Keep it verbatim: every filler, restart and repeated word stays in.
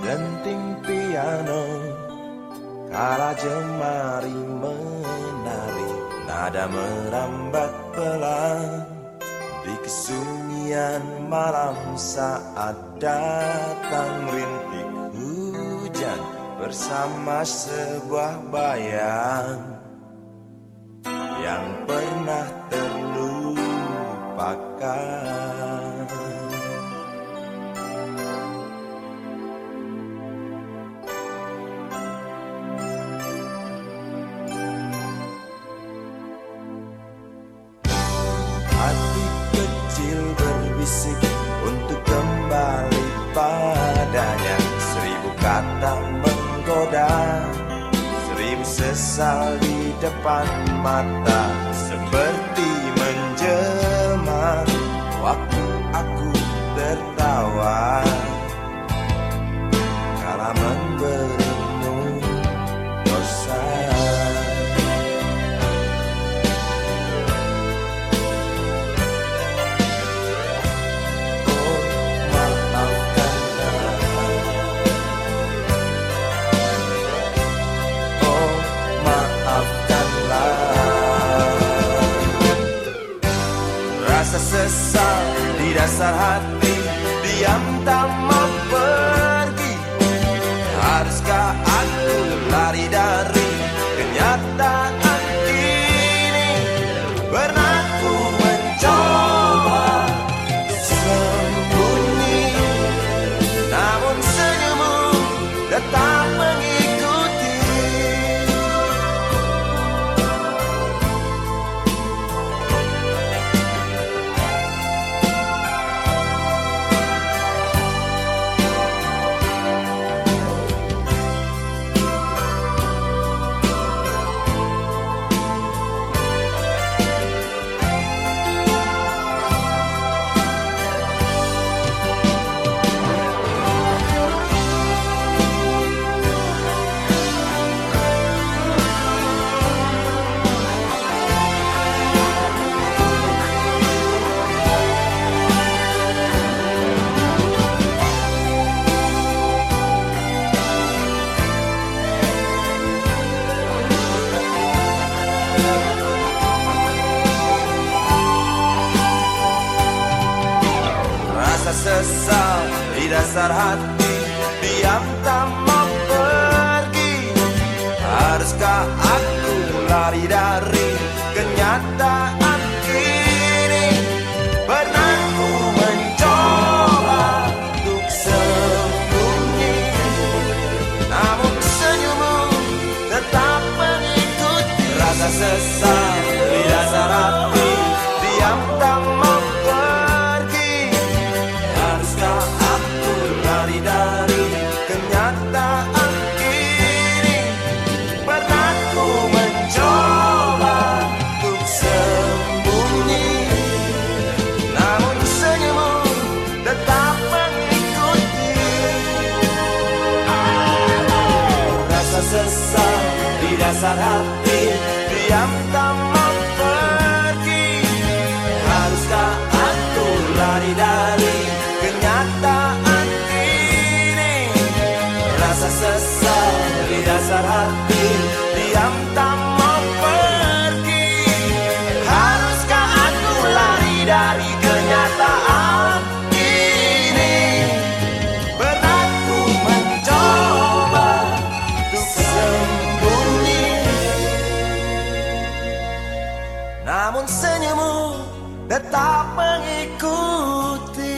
denting piano, kala jemari menari, nada merambat pelan di kesunyian malam saat datang rintik hujan bersama sebuah bayang yang pernah terlupakan. Hati kecil berbisik untuk kembali padanya, seribu kata menggoda, seribu sesal di depan mata, seperti menjelma waktu aku tertawa kala memberimu dosa. Rasa sesal di dasar hati, diam tak mau pergi. Haruskah aku lari dari kenyataan ini? Pernah ku mencoba sembunyi, namun senyummu tetap mengikuti. Sesal di dasar hati, diam tak mau pergi. Haruskah aku lari dari kenyataan ini? Pernah ku mencoba untuk sembunyi, namun senyummu tetap mengikuti. Rasa sesal di dasar hati, diam tak mau dari kenyataan ini. Pernah ku mencoba untuk sembunyi, namun senyummu tetap mengikuti. Rasa sesal di dasar hati, diam tak mau pergi. Haruskah aku lari dari kenyataan? Rasa sesal di dasar hati, diam tak mau pergi. Haruskah aku lari dari kenyataan ini? Pernah ku mencoba untuk sembunyi, namun senyummu tetap mengikuti.